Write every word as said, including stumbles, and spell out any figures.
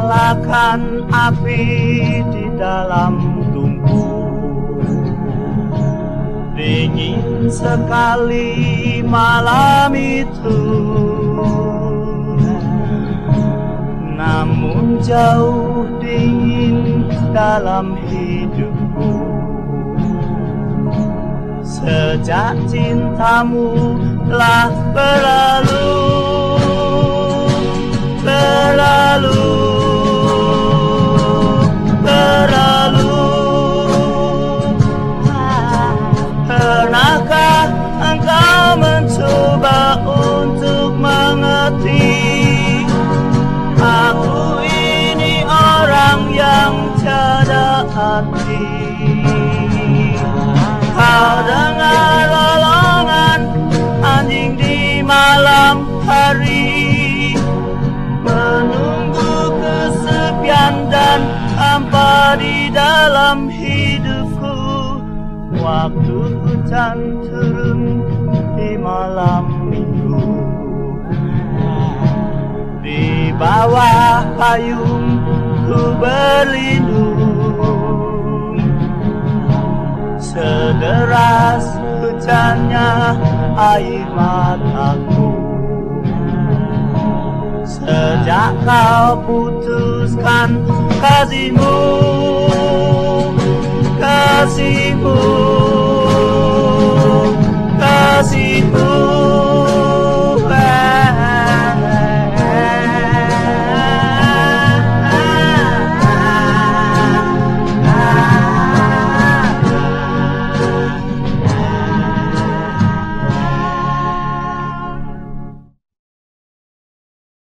nyalakan api di dalam tungku. Dingin sekali malam itu, namun jauh dingin dalam hidupku. Sejak cintamu telah berlalu, berlalu, berlalu. Pernahkah engkau mencoba untuk mengerti? Aku ini orang yang tiada arti. Kau dengar lolongan anjing di malam hari, menunggu kesepian dan hampa di dalam hidupku. Waktu hujan turun di malam minggu, di bawah payung ku berlindung. Sederas hujannya air mataku. Sejak kau putuskan kasihmu, kasihmu